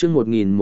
chương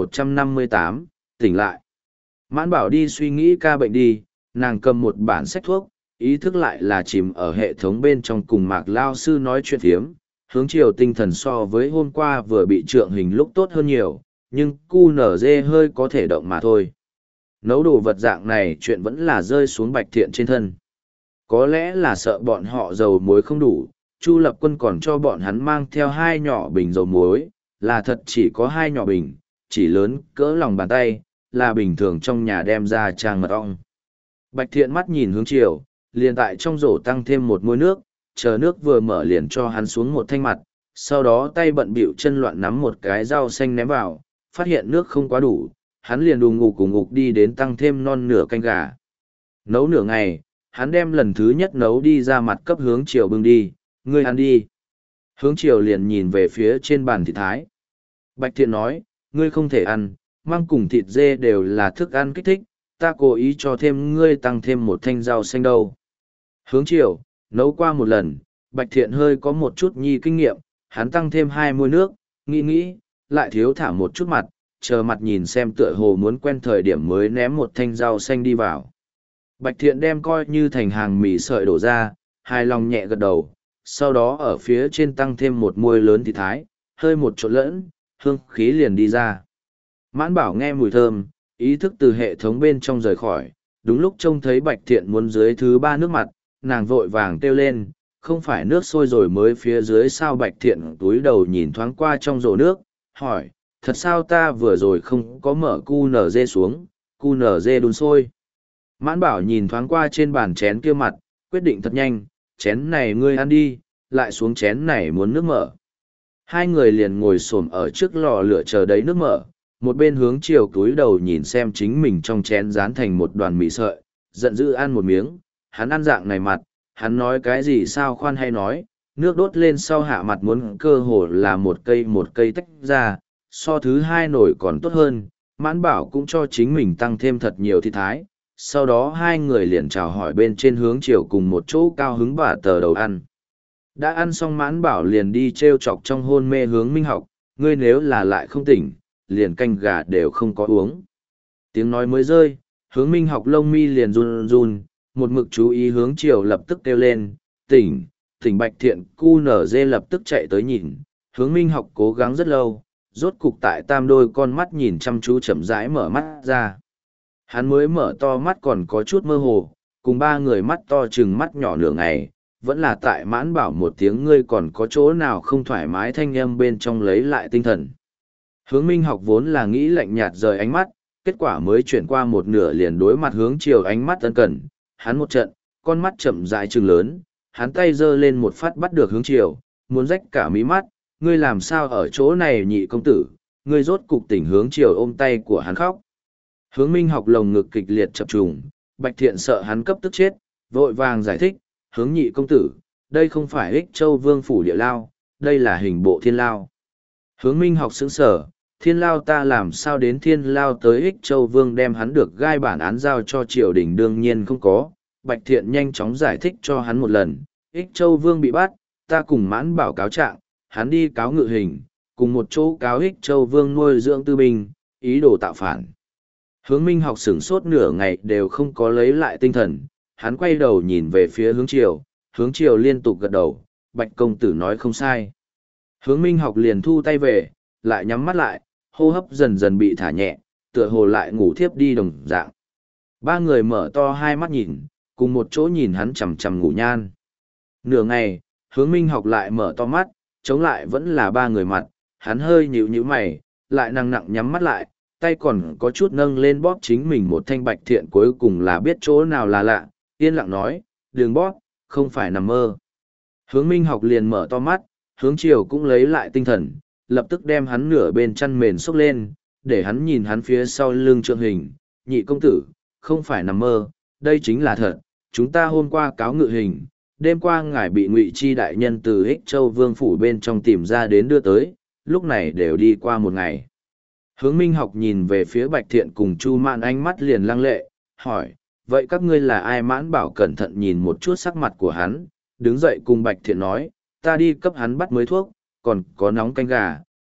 1158, tỉnh lại. Mãn Bảo đi suy nghĩ ca bệnh đi, nàng cầm một bản sách thuốc, ý thức lại là chìm ở hệ thống bên trong cùng Mạc Lao sư nói chuyện phiếm, hướng chiều tinh thần so với hôm qua vừa bị trượng hình lúc tốt hơn nhiều, nhưng cu nở dê hơi có thể động mà thôi. Nấu đồ vật dạng này chuyện vẫn là rơi xuống Bạch Thiện trên thân. Có lẽ là sợ bọn họ dầu muối không đủ, Chu Lập Quân còn cho bọn hắn mang theo 2 nhỏ bình dầu muối, là thật chỉ có 2 nhỏ bình, chỉ lớn cỡ lòng bàn tay, là bình thường trong nhà đem ra trang mật ong. Bạch Thiện mắt nhìn hướng chiều, liền tại trong rổ tăng thêm một muôi nước, chờ nước vừa mở liền cho hắn xuống một thanh mặt, sau đó tay bận bịu chân loạn nắm một cái rau xanh ném vào, phát hiện nước không quá đủ, hắn liền đùng ngục cùng ngục đi đến tăng thêm non nửa canh gà. Nấu nửa ngày, hắn đem lần thứ nhất nấu đi ra mặt cấp hướng chiều bưng đi, ngươi ăn đi. Hướng chiều liền nhìn về phía trên bàn thịt thái. Bạch Thiện nói, ngươi không thể ăn, măng cùng thịt dê đều là thức ăn kích thích, ta cố ý cho thêm ngươi tăng thêm một thanh rau xanh đâu. Hướng chiều, nấu qua một lần, Bạch Thiện hơi có một chút nhi kinh nghiệm, hắn tăng thêm 2 muôi nước, nghĩ, lại thiếu thả một chút mặt, chờ mặt nhìn xem tựa hồ muốn quen thời điểm mới ném một thanh rau xanh đi vào. Bạch Thiện đem coi như thành hàng mì sợi đổ ra, hài lòng nhẹ gật đầu, sau đó ở phía trên tăng thêm một muôi lớn thịt thái, hơi một trộn lẫn, hương khí liền đi ra. Mãn Bảo nghe mùi thơm, ý thức từ hệ thống bên trong rời khỏi, đúng lúc trông thấy Bạch Thiện muốn dưới thứ 3 nước mặt, nàng vội vàng kêu lên, không phải nước sôi rồi mới phía dưới sao. Bạch Thiện túi đầu nhìn thoáng qua trong rổ nước, hỏi, thật sao ta vừa rồi không có mở cu nở dê xuống, cu nở dê đun sôi. Mãn Bảo nhìn thoáng qua trên bàn chén kia mặt, quyết định thật nhanh, chén này ngươi ăn đi, lại xuống chén này muốn nước mở. Hai người liền ngồi xổm ở trước lò lửa chờ đấy nước mở, một bên hướng chiều túi đầu nhìn xem chính mình trong chén dán thành một đoàn mì sợi, giận dữ ăn một miếng, hắn ăn dạng này mặt, hắn nói cái gì sao khoan hay nói, nước đốt lên sau hạ mặt muốn cơ hồ là một cây tách ra, so thứ 2 nổi còn tốt hơn. Mãn Bảo cũng cho chính mình tăng thêm thật nhiều thịt thái, sau đó hai người liền chào hỏi bên trên hướng chiều cùng một chỗ cao hứng bả tờ đầu ăn. Đã ăn xong Mãn Bảo liền đi trêu chọc trong hôn mê hướng Minh Học, ngươi nếu là lại không tỉnh, liền canh gà đều không có uống. Tiếng nói mới rơi, hướng Minh Học lông mi liền run run, một mực chú ý hướng chiều lập tức kêu lên, tỉnh. Bạch Thiện cu nở dê lập tức chạy tới nhìn, hướng Minh Học cố gắng rất lâu, rốt cục tại tam đôi con mắt nhìn chăm chú chậm rãi mở mắt ra. Hắn mới mở to mắt còn có chút mơ hồ, cùng 3 người mắt to chừng mắt nhỏ nửa ngày, vẫn là tại Mãn Bảo một tiếng ngươi còn có chỗ nào không thoải mái thanh âm bên trong lấy lại tinh thần. Hướng Minh Học vốn là nghĩ lạnh nhạt rời ánh mắt, kết quả mới chuyển qua một nửa liền đối mặt hướng chiều ánh mắt ân cần, hắn một trận, con mắt chậm rãi trừng lớn, hắn tay giơ lên một phát bắt được hướng chiều, muốn rách cả mí mắt, ngươi làm sao ở chỗ này nhị công tử, ngươi rốt cục tỉnh. Hướng chiều ôm tay của hắn khóc. Hướng Minh Học lồng ngực kịch liệt chập trùng, Bạch Thiện sợ hắn cấp tức chết, vội vàng giải thích, hướng nhị công tử, đây không phải Ích Châu Vương phủ địa lao, đây là hình bộ thiên lao. Hướng Minh Học sững sờ, thiên lao ta làm sao đến thiên lao tới Ích Châu Vương đem hắn được gai bản án giao cho triều đình đương nhiên không có. Bạch Thiện nhanh chóng giải thích cho hắn một lần, Ích Châu Vương bị bắt, ta cùng Mãn Bảo cáo trạng, hắn đi cáo ngự hình, cùng một chỗ cáo Ích Châu Vương nuôi dưỡng tư binh, ý đồ tạo phản. Hướng Minh Học sửng sốt nửa ngày đều không có lấy lại tinh thần, hắn quay đầu nhìn về phía hướng chiều liên tục gật đầu, Bạch công tử nói không sai. Hướng Minh Học liền thu tay về, lại nhắm mắt lại, hô hấp dần dần bị thả nhẹ, tựa hồ lại ngủ thiếp đi đồng dạng. 3 người mở to hai mắt nhìn, cùng một chỗ nhìn hắn chằm chằm ngủ nhan. Nửa ngày, Hướng Minh Học lại mở to mắt, chống lại vẫn là 3 người mặt, hắn hơi nhíu mày, lại nặng nặng nhắm mắt lại, tay còn có chút nâng lên bóp chính mình một thanh. Bạch Thiện cuối cùng là biết chỗ nào là lạ, yên lặng nói, đừng bóp, không phải nằm mơ. Hướng Minh Học liền mở to mắt, hướng chiều cũng lấy lại tinh thần, lập tức đem hắn nửa bên chăn mền xốc lên, để hắn nhìn hắn phía sau lưng trượng hình, nhị công tử, không phải nằm mơ, đây chính là thật, chúng ta hôm qua cáo ngự hình, đêm qua ngài bị Ngụy Chi đại nhân từ Ích Châu Vương phủ bên trong tìm ra đến đưa tới, lúc này đều đi qua một ngày. Hướng Minh Học nhìn về phía Bạch Thiện cùng Chu Mạn ánh mắt liền lăng lệ, hỏi, vậy các ngươi là ai? Mãn Bảo cẩn thận nhìn một chút sắc mặt của hắn, đứng dậy cùng Bạch Thiện nói, ta đi cấp hắn bắt mới thuốc, còn có nóng canh gà,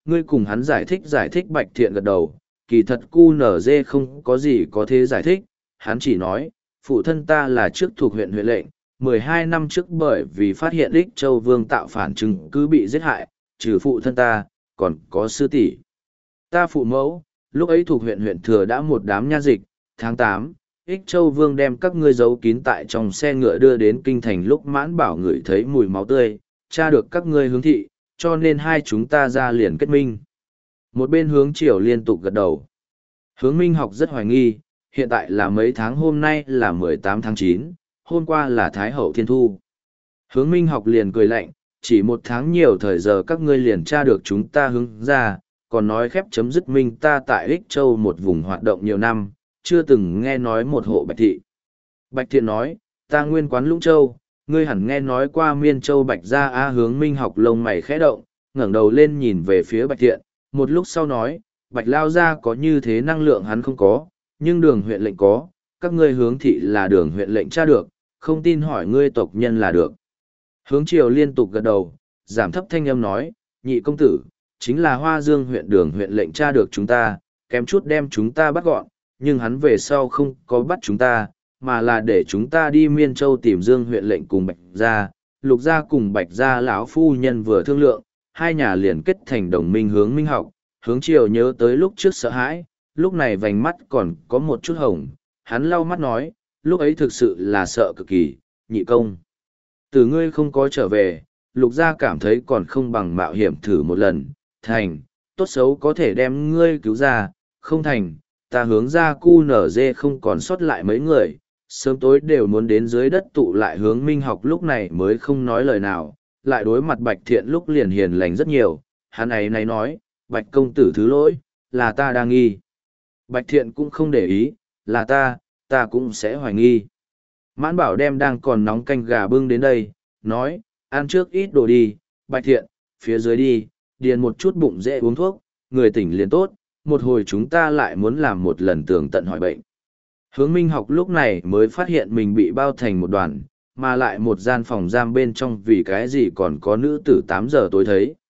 ngươi cùng hắn giải thích Bạch Thiện gật đầu, kỳ thật QNZ không có gì có thế giải thích, hắn chỉ nói, phụ thân ta là trước thuộc huyện huyện lệnh, 12 năm trước bởi vì phát hiện Ích Châu Vương tạo phản chứng cứ bị giết hại, trừ phụ thân ta, còn có sư tỷ. Ta phụ mẫu, lúc ấy thuộc huyện huyện thừa đã một đám nha dịch, tháng 8, Ích Châu Vương đem các ngươi giấu kín tại trong xe ngựa đưa đến kinh thành lúc Mãn Bảo ngửi thấy mùi máu tươi, tra được các ngươi hướng thị, cho nên hai chúng ta ra liền kết minh. Một bên Hướng Triều liên tục gật đầu. Hướng Minh Học rất hoài nghi, hiện tại là mấy tháng, hôm nay là 18 tháng 9, hôm qua là Thái Hậu Thiên Thu. Hướng Minh Học liền cười lạnh, chỉ một tháng nhiều thời giờ các ngươi liền tra được chúng ta hướng ra, còn nói khép chấm dứt minh ta tại Ích Châu một vùng hoạt động nhiều năm, chưa từng nghe nói một hộ Bạch Thị. Bạch Thiện nói, ta nguyên quán Lũng Châu, ngươi hẳn nghe nói qua Miên Châu Bạch Gia. A Hướng Minh Học lông mày khẽ động, ngẩng đầu lên nhìn về phía Bạch Thiện, một lúc sau nói, Bạch Lao Gia có như thế năng lượng hắn không có, nhưng Đường huyện lệnh có, các ngươi Hướng thị là Đường huyện lệnh tra được, không tin hỏi ngươi tộc nhân là được. Hướng Triều liên tục gật đầu, giảm thấp thanh âm nói, nhị công tử, chính là Hoa Dương huyện Đường huyện lệnh tra được chúng ta, kém chút đem chúng ta bắt gọn, nhưng hắn về sau không có bắt chúng ta, mà là để chúng ta đi Miên Châu tìm Dương huyện lệnh cùng Bạch Gia, Lục Gia cùng Bạch Gia lão phu nhân vừa thương lượng, hai nhà liền kết thành đồng minh. Hướng Minh Học, Hướng Triều nhớ tới lúc trước sợ hãi, lúc này vành mắt còn có một chút hồng, hắn lau mắt nói, lúc ấy thực sự là sợ cực kỳ, nhị công. Từ ngươi không có trở về, Lục Gia cảm thấy còn không bằng mạo hiểm thử một lần, thành, tốt xấu có thể đem ngươi cứu ra, không thành, ta hướng ra QNZ không còn sót lại mấy người, sớm tối đều muốn đến dưới đất tụ lại. Hướng Minh Học lúc này mới không nói lời nào, lại đối mặt Bạch Thiện lúc liền hiền lành rất nhiều, hắn ấy này nói, Bạch công tử thứ lỗi, là ta đang nghi. Bạch Thiện cũng không để ý, là ta cũng sẽ hoài nghi. Mãn Bảo đem đang còn nóng canh gà bưng đến đây, nói, ăn trước ít đồ đi, Bạch Thiện, phía dưới đi, điền một chút bụng dễ uống thuốc, người tỉnh liền tốt, một hồi chúng ta lại muốn làm một lần tường tận hỏi bệnh. Hướng Minh Học lúc này mới phát hiện mình bị bao thành một đoàn, mà lại một gian phòng giam bên trong vì cái gì còn có nữ tử 8 giờ tối thấy.